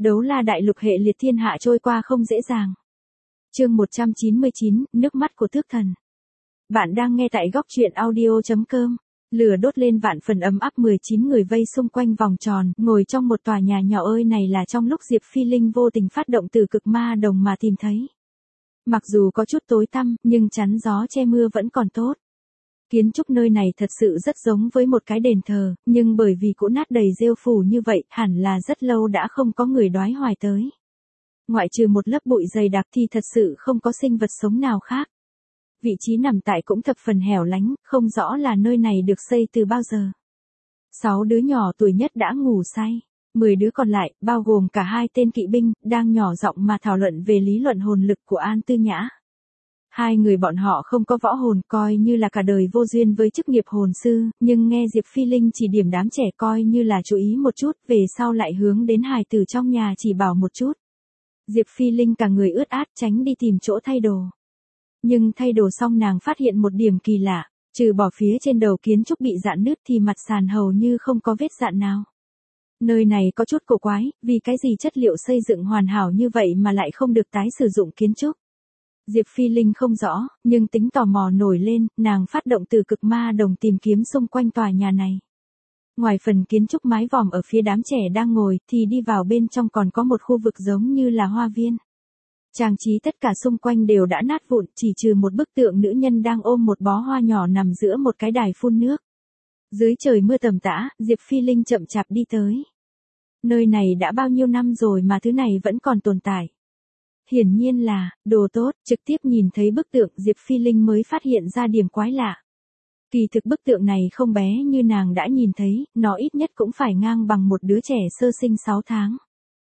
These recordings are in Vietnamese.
Đấu la đại lục hệ liệt thiên hạ trôi qua không dễ dàng. Chương 199, nước mắt của tước thần. Bạn đang nghe tại góc truyện audio.com. Lửa đốt lên vạn phần ấm áp, 19 người vây xung quanh vòng tròn, ngồi trong một tòa nhà nhỏ ơi này là trong lúc Diệp Phi Linh vô tình phát động từ cực ma đồng mà tìm thấy. Mặc dù có chút tối tăm, nhưng chắn gió che mưa vẫn còn tốt. Kiến trúc nơi này thật sự rất giống với một cái đền thờ, nhưng bởi vì cũ nát đầy rêu phủ như vậy, hẳn là rất lâu đã không có người đoái hoài tới. Ngoại trừ một lớp bụi dày đặc thì thật sự không có sinh vật sống nào khác. Vị trí nằm tại cũng thập phần hẻo lánh, không rõ là nơi này được xây từ bao giờ. 6 đứa nhỏ tuổi nhất đã ngủ say. 10 đứa còn lại, bao gồm cả 2 tên kỵ binh, đang nhỏ giọng mà thảo luận về lý luận hồn lực của An Tư Nhã. 2 người bọn họ không có võ hồn, coi như là cả đời vô duyên với chức nghiệp hồn sư, nhưng nghe Diệp Phi Linh chỉ điểm đám trẻ coi như là chú ý một chút, về sau lại hướng đến hài tử trong nhà chỉ bảo một chút. Diệp Phi Linh cả người ướt át tránh đi tìm chỗ thay đồ. Nhưng thay đồ xong nàng phát hiện một điểm kỳ lạ, trừ bỏ phía trên đầu kiến trúc bị rạn nứt thì mặt sàn hầu như không có vết rạn nào. Nơi này có chút cổ quái, vì cái gì chất liệu xây dựng hoàn hảo như vậy mà lại không được tái sử dụng kiến trúc. Diệp Phi Linh không rõ, nhưng tính tò mò nổi lên, nàng phát động từ cực ma đồng tìm kiếm xung quanh tòa nhà này. Ngoài phần kiến trúc mái vòm ở phía đám trẻ đang ngồi thì đi vào bên trong còn có một khu vực giống như là hoa viên. Trang trí tất cả xung quanh đều đã nát vụn, chỉ trừ một bức tượng nữ nhân đang ôm một bó hoa nhỏ nằm giữa một cái đài phun nước. Dưới trời mưa tầm tã, Diệp Phi Linh chậm chạp đi tới. Nơi này đã bao nhiêu năm rồi mà thứ này vẫn còn tồn tại. Hiển nhiên là, đồ tốt, trực tiếp nhìn thấy bức tượng Diệp Phi Linh mới phát hiện ra điểm quái lạ. Kỳ thực bức tượng này không bé như nàng đã nhìn thấy, nó ít nhất cũng phải ngang bằng một đứa trẻ sơ sinh 6 tháng.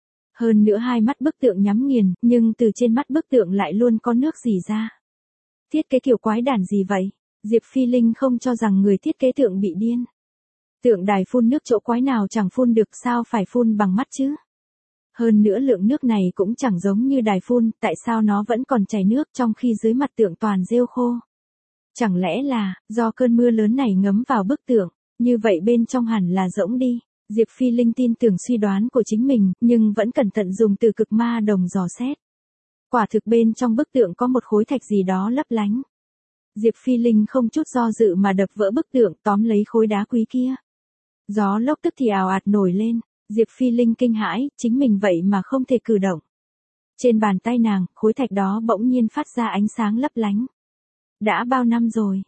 Hơn nữa hai mắt bức tượng nhắm nghiền, nhưng từ trên mắt bức tượng lại luôn có nước rỉ ra. Thiết kế kiểu quái đản gì vậy? Diệp Phi Linh không cho rằng người thiết kế tượng bị điên. Tượng đài phun nước chỗ quái nào chẳng phun được, sao phải phun bằng mắt chứ? Hơn nữa lượng nước này cũng chẳng giống như đài phun, tại sao nó vẫn còn chảy nước trong khi dưới mặt tượng toàn rêu khô? Chẳng lẽ là, do cơn mưa lớn này ngấm vào bức tượng, như vậy bên trong hẳn là rỗng đi. Diệp Phi Linh tin tưởng suy đoán của chính mình, nhưng vẫn cẩn thận dùng từ cực ma đồng dò xét. Quả thực bên trong bức tượng có một khối thạch gì đó lấp lánh. Diệp Phi Linh không chút do dự mà đập vỡ bức tượng, tóm lấy khối đá quý kia. Gió lốc tức thì ào ạt nổi lên. Diệp Phi Linh kinh hãi, chính mình vậy mà không thể cử động. Trên bàn tay nàng, khối thạch đó bỗng nhiên phát ra ánh sáng lấp lánh. Đã bao năm rồi,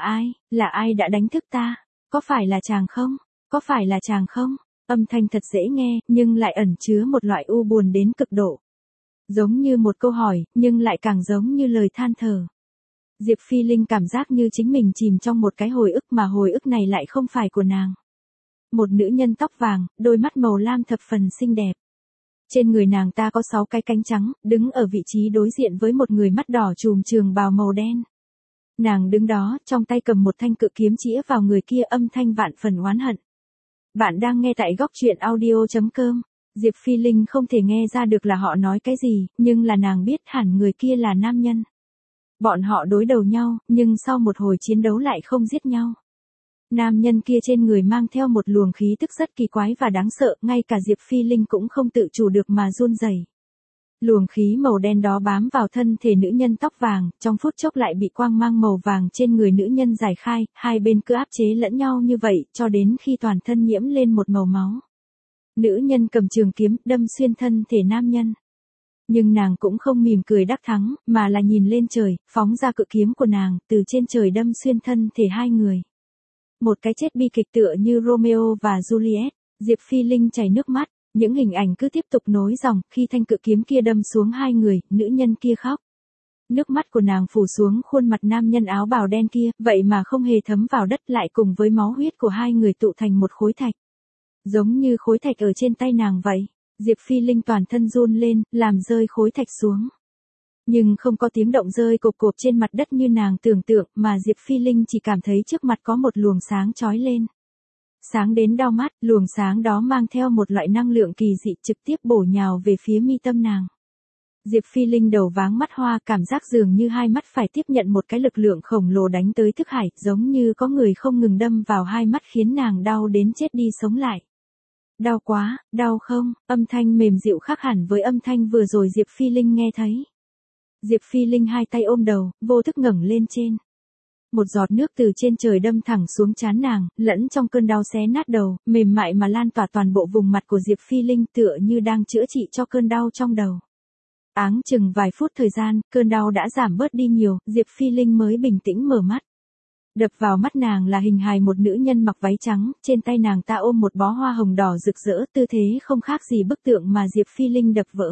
là ai đã đánh thức ta? Có phải là chàng không? Có phải là chàng không? Âm thanh thật dễ nghe, nhưng lại ẩn chứa một loại u buồn đến cực độ. Giống như một câu hỏi, nhưng lại càng giống như lời than thở. Diệp Phi Linh cảm giác như chính mình chìm trong một cái hồi ức mà hồi ức này lại không phải của nàng. Một nữ nhân tóc vàng, đôi mắt màu lam thập phần xinh đẹp. Trên người nàng ta có 6 cái cánh trắng, đứng ở vị trí đối diện với một người mắt đỏ trùm trường bào màu đen. Nàng đứng đó, trong tay cầm một thanh cự kiếm chĩa vào người kia, âm thanh vạn phần oán hận. Bạn đang nghe tại góc truyện audio.com. Diệp Phi Linh không thể nghe ra được là họ nói cái gì, nhưng là nàng biết hẳn người kia là nam nhân. Bọn họ đối đầu nhau, nhưng sau một hồi chiến đấu lại không giết nhau. Nam nhân kia trên người mang theo một luồng khí tức rất kỳ quái và đáng sợ, ngay cả Diệp Phi Linh cũng không tự chủ được mà run rẩy. Luồng khí màu đen đó bám vào thân thể nữ nhân tóc vàng, trong phút chốc lại bị quang mang màu vàng trên người nữ nhân giải khai, hai bên cứ áp chế lẫn nhau như vậy, cho đến khi toàn thân nhiễm lên một màu máu. Nữ nhân cầm trường kiếm, đâm xuyên thân thể nam nhân. Nhưng nàng cũng không mỉm cười đắc thắng, mà là nhìn lên trời, phóng ra cự kiếm của nàng, từ trên trời đâm xuyên thân thể hai người. Một cái chết bi kịch tựa như Romeo và Juliet. Diệp Phi Linh chảy nước mắt, những hình ảnh cứ tiếp tục nối dòng, khi thanh cự kiếm kia đâm xuống hai người, nữ nhân kia khóc. Nước mắt của nàng phủ xuống khuôn mặt nam nhân áo bào đen kia, vậy mà không hề thấm vào đất, lại cùng với máu huyết của hai người tụ thành một khối thạch. Giống như khối thạch ở trên tay nàng vậy. Diệp Phi Linh toàn thân run lên, làm rơi khối thạch xuống. Nhưng không có tiếng động rơi cộp cộp trên mặt đất như nàng tưởng tượng, mà Diệp Phi Linh chỉ cảm thấy trước mặt có một luồng sáng chói lên. Sáng đến đau mắt, luồng sáng đó mang theo một loại năng lượng kỳ dị trực tiếp bổ nhào về phía mi tâm nàng. Diệp Phi Linh đầu váng mắt hoa, cảm giác dường như hai mắt phải tiếp nhận một cái lực lượng khổng lồ đánh tới thức hải, giống như có người không ngừng đâm vào hai mắt khiến nàng đau đến chết đi sống lại. Đau quá, đau không? Âm thanh mềm dịu khác hẳn với âm thanh vừa rồi Diệp Phi Linh nghe thấy. Diệp Phi Linh hai tay ôm đầu, vô thức ngẩng lên trên. Một giọt nước từ trên trời đâm thẳng xuống trán nàng, lẫn trong cơn đau xé nát đầu, mềm mại mà lan tỏa toàn bộ vùng mặt của Diệp Phi Linh tựa như đang chữa trị cho cơn đau trong đầu. Áng chừng vài phút thời gian, cơn đau đã giảm bớt đi nhiều, Diệp Phi Linh mới bình tĩnh mở mắt. Đập vào mắt nàng là hình hài một nữ nhân mặc váy trắng, trên tay nàng ta ôm một bó hoa hồng đỏ rực rỡ, tư thế không khác gì bức tượng mà Diệp Phi Linh đập vỡ.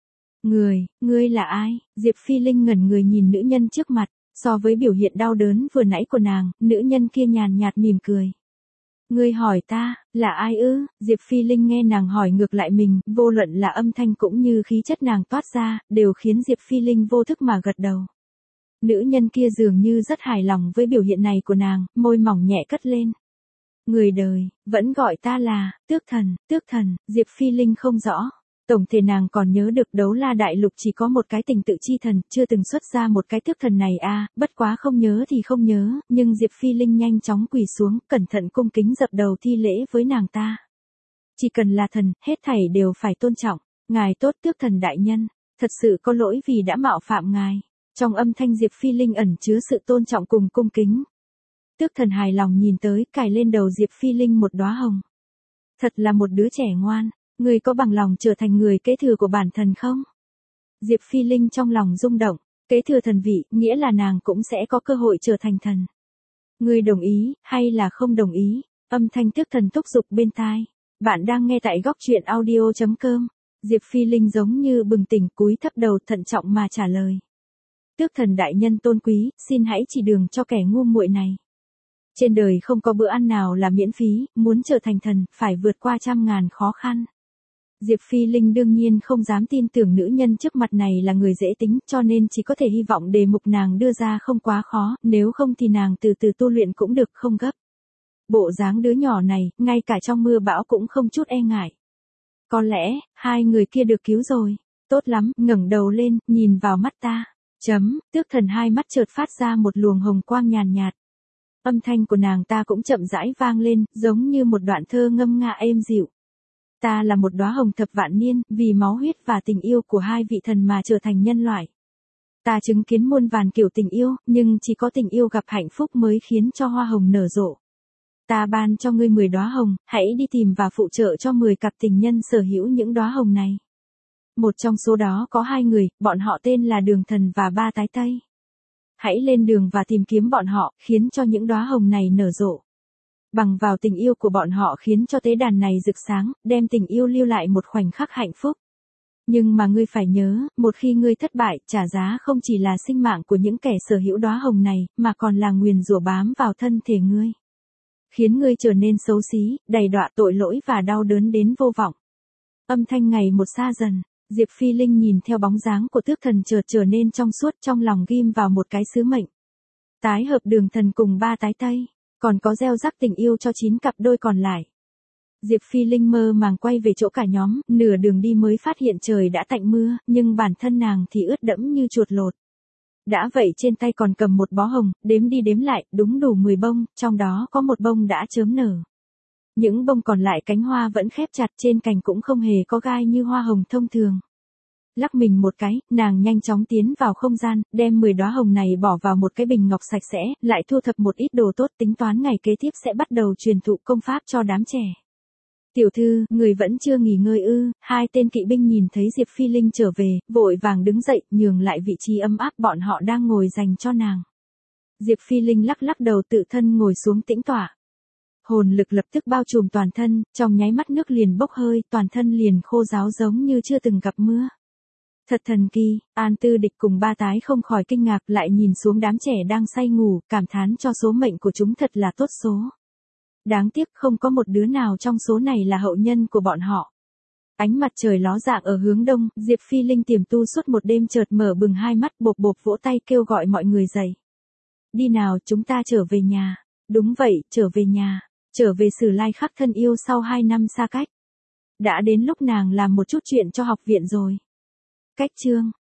Ngươi là ai? Diệp Phi Linh ngẩn người nhìn nữ nhân trước mặt, so với biểu hiện đau đớn vừa nãy của nàng, nữ nhân kia nhàn nhạt mỉm cười. Ngươi hỏi ta, là ai ư? Diệp Phi Linh nghe nàng hỏi ngược lại mình, vô luận là âm thanh cũng như khí chất nàng toát ra, đều khiến Diệp Phi Linh vô thức mà gật đầu. Nữ nhân kia dường như rất hài lòng với biểu hiện này của nàng, môi mỏng nhẹ cất lên. Người đời, vẫn gọi ta là, tước thần, Diệp Phi Linh không rõ. Tổng thể nàng còn nhớ được Đấu La Đại Lục chỉ có một cái tình tự chi thần, chưa từng xuất ra một cái tước thần này bất quá không nhớ thì không nhớ, nhưng Diệp Phi Linh nhanh chóng quỳ xuống, cẩn thận cung kính dập đầu thi lễ với nàng ta. Chỉ cần là thần, hết thảy đều phải tôn trọng, ngài tốt tước thần đại nhân, thật sự có lỗi vì đã mạo phạm ngài. Trong âm thanh Diệp Phi Linh ẩn chứa sự tôn trọng cùng cung kính. Tước thần hài lòng nhìn tới, cài lên đầu Diệp Phi Linh một đóa hồng. Thật là một đứa trẻ ngoan, ngươi có bằng lòng trở thành người kế thừa của bản thần không? Diệp Phi Linh trong lòng rung động, kế thừa thần vị, nghĩa là nàng cũng sẽ có cơ hội trở thành thần. Ngươi đồng ý, hay là không đồng ý? Âm thanh tước thần thúc giục bên tai. Bạn đang nghe tại góc truyện audio.com. Diệp Phi Linh giống như bừng tỉnh, cúi thấp đầu thận trọng mà trả lời. Tước thần đại nhân tôn quý, xin hãy chỉ đường cho kẻ ngu muội này. Trên đời không có bữa ăn nào là miễn phí, muốn trở thành thần, phải vượt qua trăm ngàn khó khăn. Diệp Phi Linh đương nhiên không dám tin tưởng nữ nhân trước mặt này là người dễ tính, cho nên chỉ có thể hy vọng đề mục nàng đưa ra không quá khó, nếu không thì nàng từ từ tu luyện cũng được, không gấp. Bộ dáng đứa nhỏ này, ngay cả trong mưa bão cũng không chút e ngại. Có lẽ, hai người kia được cứu rồi. Tốt lắm, ngẩng đầu lên, nhìn vào mắt ta. Tước thần hai mắt chợt phát ra một luồng hồng quang nhàn nhạt. Âm thanh của nàng ta cũng chậm rãi vang lên, giống như một đoạn thơ ngâm nga êm dịu. Ta là một đóa hồng thập vạn niên, vì máu huyết và tình yêu của hai vị thần mà trở thành nhân loại. Ta chứng kiến muôn vàn kiểu tình yêu, nhưng chỉ có tình yêu gặp hạnh phúc mới khiến cho hoa hồng nở rộ. Ta ban cho ngươi 10 đóa hồng, hãy đi tìm và phụ trợ cho 10 cặp tình nhân sở hữu những đóa hồng này. Một trong số đó có 2 người, bọn họ tên là Đường Thần và Ba Tái Tây. Hãy lên đường và tìm kiếm bọn họ, khiến cho những đóa hồng này nở rộ. Bằng vào tình yêu của bọn họ khiến cho tế đàn này rực sáng, đem tình yêu lưu lại một khoảnh khắc hạnh phúc. Nhưng mà ngươi phải nhớ, một khi ngươi thất bại, trả giá không chỉ là sinh mạng của những kẻ sở hữu đóa hồng này, mà còn là nguyền rủa bám vào thân thể ngươi. Khiến ngươi trở nên xấu xí, đầy đọa tội lỗi và đau đớn đến vô vọng. Âm thanh ngày một xa dần, Diệp Phi Linh nhìn theo bóng dáng của tước thần chợt trở nên trong suốt, trong lòng ghim vào một cái sứ mệnh. Tái hợp Đường Thần cùng Ba Tái Tây, còn có gieo rắc tình yêu cho 9 cặp đôi còn lại. Diệp Phi Linh mơ màng quay về chỗ cả nhóm, nửa đường đi mới phát hiện trời đã tạnh mưa, nhưng bản thân nàng thì ướt đẫm như chuột lột. Đã vậy trên tay còn cầm một bó hồng, đếm đi đếm lại, đúng đủ 10 bông, trong đó có một bông đã chớm nở. Những bông còn lại cánh hoa vẫn khép chặt, trên cành cũng không hề có gai như hoa hồng thông thường. Lắc mình một cái, nàng nhanh chóng tiến vào không gian, đem 10 đóa hồng này bỏ vào một cái bình ngọc sạch sẽ, lại thu thập một ít đồ tốt, tính toán ngày kế tiếp sẽ bắt đầu truyền thụ công pháp cho đám trẻ. Tiểu thư, người vẫn chưa nghỉ ngơi ư? Hai tên kỵ binh nhìn thấy Diệp Phi Linh trở về, vội vàng đứng dậy, nhường lại vị trí ấm áp bọn họ đang ngồi dành cho nàng. Diệp Phi Linh lắc lắc đầu tự thân ngồi xuống tĩnh tọa. Hồn lực lập tức bao trùm toàn thân, trong nháy mắt nước liền bốc hơi, toàn thân liền khô ráo giống như chưa từng gặp mưa. Thật thần kỳ, An Tư Địch cùng Ba Tái không khỏi kinh ngạc, lại nhìn xuống đám trẻ đang say ngủ, cảm thán cho số mệnh của chúng thật là tốt số. Đáng tiếc không có một đứa nào trong số này là hậu nhân của bọn họ. Ánh mặt trời ló dạng ở hướng đông, Diệp Phi Linh tiềm tu suốt một đêm chợt mở bừng hai mắt, bộp bộp vỗ tay kêu gọi mọi người dậy. Đi nào, chúng ta trở về nhà. Đúng vậy, trở về nhà. Trở về Sử Lai Khắc thân yêu sau 2 năm xa cách. Đã đến lúc nàng làm một chút chuyện cho học viện rồi. Cách chương